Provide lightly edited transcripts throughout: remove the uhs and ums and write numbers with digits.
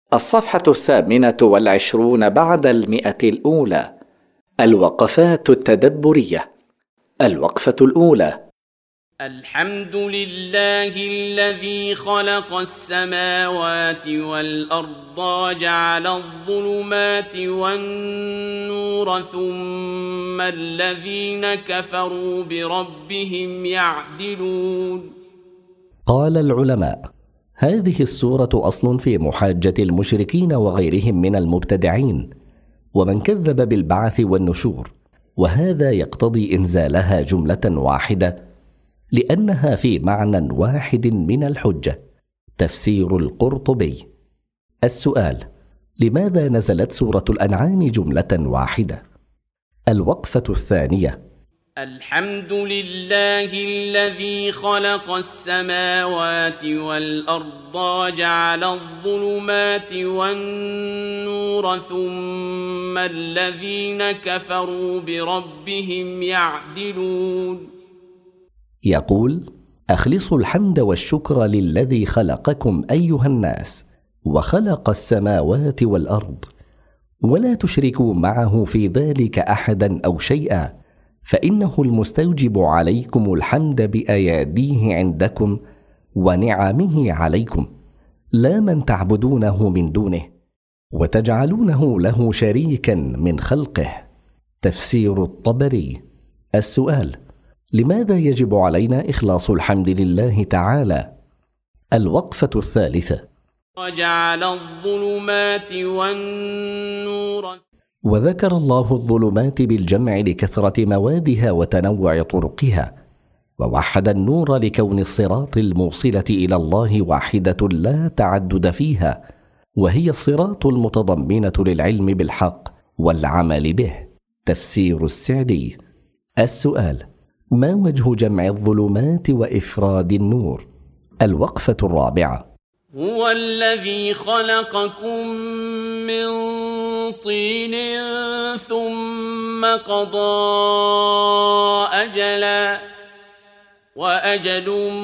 الصفحة 28 بعد 100. الوقفات التدبرية. الوقفة الأولى: الحمد لله الذي خلق السماوات والأرض وجعل الظلمات والنور ثم الذين كفروا بربهم يعدلون. قال العلماء: هذه السورة أصل في محاجة المشركين وغيرهم من المبتدعين ومن كذب بالبعث والنشور، وهذا يقتضي إنزالها جملة واحدة لأنها في معنى واحد من الحجة. تفسير القرطبي. السؤال: لماذا نزلت سورة الأنعام جملة واحدة؟ الوقفة الثانية: الحمد لله الذي خلق السماوات والأرض وجعل الظلمات والنور ثم الذين كفروا بربهم يعدلون. يقول: أخلصوا الحمد والشكر للذي خلقكم أيها الناس وخلق السماوات والأرض، ولا تشركوا معه في ذلك أحدا أو شيئا، فإنه المستوجب عليكم الحمد بأياديه عندكم ونعمه عليكم، لا من تعبدونه من دونه وتجعلونه له شريكا من خلقه. تفسير الطبري. السؤال: لماذا يجب علينا إخلاص الحمد لله تعالى؟ الوقفة الثالثة: وجعل الظلمات والنور. وذكر الله الظلمات بالجمع لكثرة موادها وتنوع طرقها، ووحد النور لكون الصراط الموصلة إلى الله واحدة لا تعدد فيها، وهي الصراط المتضمنة للعلم بالحق والعمل به. تفسير السعدي. السؤال: ما وجه جمع الظلمات وإفراد النور؟ الوقفة الرابعة: هو الذي خلقكم من طين ثم قضى أجلا وأجل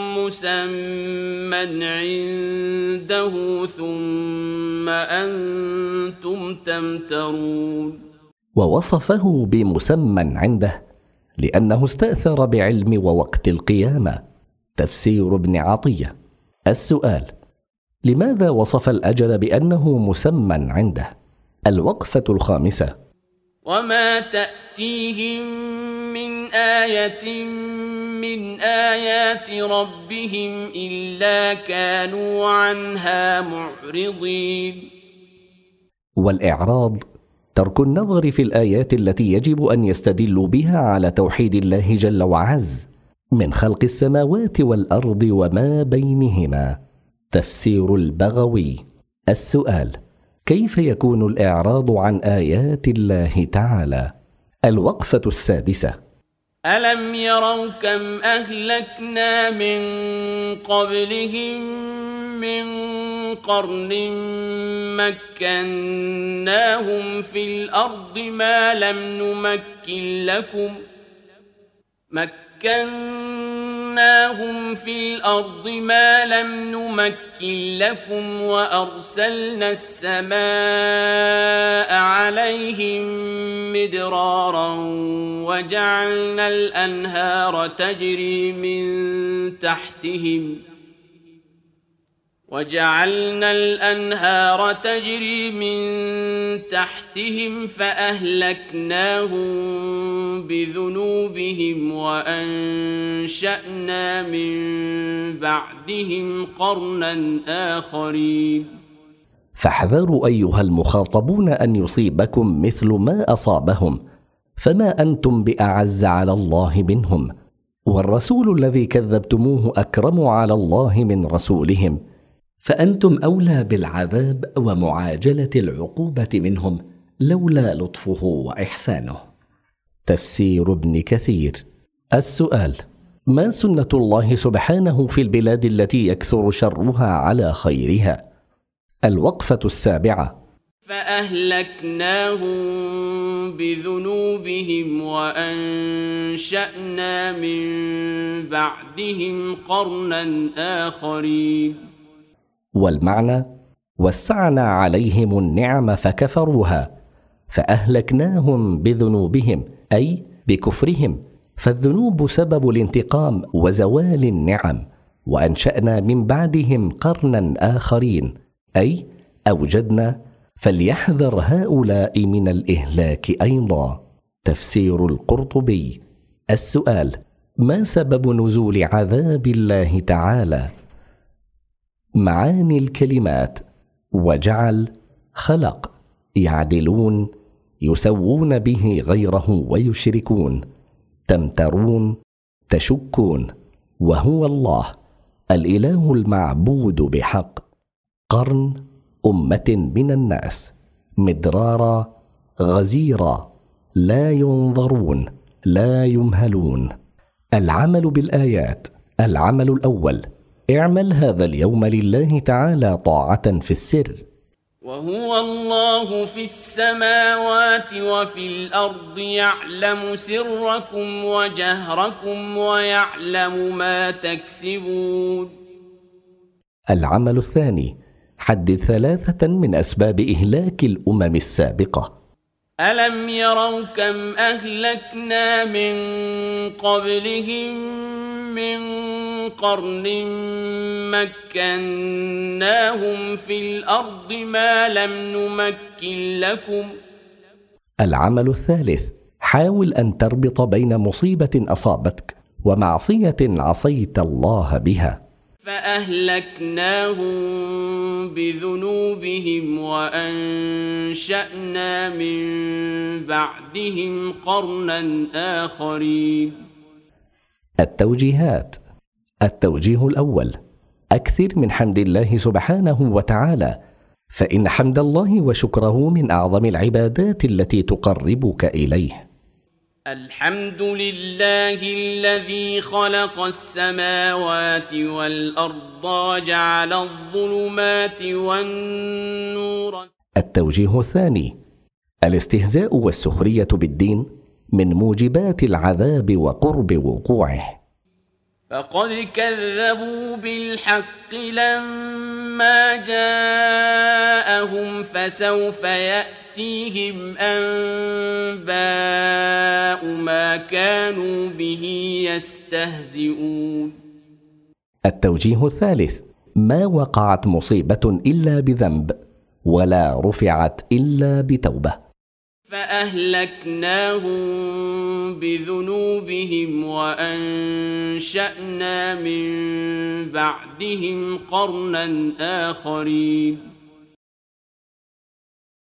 مسمى عنده ثم أنتم تمترون. ووصفه بمسمى عنده لأنه استأثر بعلم ووقت القيامة. تفسير ابن عطية. السؤال: لماذا وصف الأجل بأنه مسمى عنده؟ الوقفة الخامسة: وما تأتيهم من آية من آيات ربهم إلا كانوا عنها معرضين. والإعراض ترك النظر في الآيات التي يجب أن يستدلوا بها على توحيد الله جل وعز من خلق السماوات والأرض وما بينهما. تفسير البغوي. السؤال: كيف يكون الإعراض عن آيات الله تعالى؟ الوقفة السادسة: ألم يروا كم أهلكنا من قبلهم من قرن مكناهم في الأرض ما لم نمكن لكم وأرسلنا السماء عليهم مدرارا وجعلنا الأنهار تجري من تحتهم فأهلكناهم بذنوبهم وأنشأنا من بعدهم قرنا آخرين. فاحذروا أيها المخاطبون أن يصيبكم مثل ما أصابهم، فما أنتم بأعز على الله منهم، والرسول الذي كذبتموه أكرم على الله من رسولهم، فأنتم أولى بالعذاب ومعاجلة العقوبة منهم لولا لطفه وإحسانه. تفسير ابن كثير. السؤال: ما سنة الله سبحانه في البلاد التي يكثر شرها على خيرها؟ الوقفة السابعة: فأهلكناهم بذنوبهم وأنشأنا من بعدهم قرنا آخرين. والمعنى: وسعنا عليهم النعم فكفروها فأهلكناهم بذنوبهم أي بكفرهم، فالذنوب سبب الانتقام وزوال النعم. وأنشأنا من بعدهم قرنا آخرين أي أوجدنا، فليحذر هؤلاء من الإهلاك أيضا. تفسير القرطبي. السؤال: ما سبب نزول عذاب الله تعالى؟ معاني الكلمات: وجعل، خلق، يعدلون، يسوون به غيره ويشركون، تمترون، تشكون، وهو الله الإله المعبود بحق، قرن، أمة من الناس، مدرارا، غزيرا، لا ينظرون، لا يمهلون. العمل بالآيات. العمل الأول: اعمل هذا اليوم لله تعالى طاعة في السر. وهو الله في السماوات وفي الأرض، يعلم سركم وجهركم ويعلم ما تكسبون. العمل الثاني: حدد 3 من أسباب إهلاك الأمم السابقة. ألم يروا كم أهلكنا من قبلهم من قرن مكناهم في الأرض ما لم نمكن لكم. العمل الثالث: حاول أن تربط بين مصيبة أصابتك ومعصية عصيت الله بها. فأهلكناهم بذنوبهم وأنشأنا من بعدهم قرنا آخرين. التوجيهات. التوجيه الأول: أكثر من حمد الله سبحانه وتعالى، فإن حمد الله وشكره من أعظم العبادات التي تقربك إليه. الحمد لله الذي خلق السماوات والأرض وجعل الظلمات والنور. التوجيه الثاني: الاستهزاء والسخرية بالدين من موجبات العذاب وقرب وقوعه. فقد كذبوا بالحق لما جاءهم، فسوف يأتيهم أنباء ما كانوا به يستهزئون. التوجيه الثالث: ما وقعت مصيبة إلا بذنب، ولا رفعت إلا بتوبة. فأهلكناهم بذنوبهم وأنشأنا من بعدهم قرنا آخرين.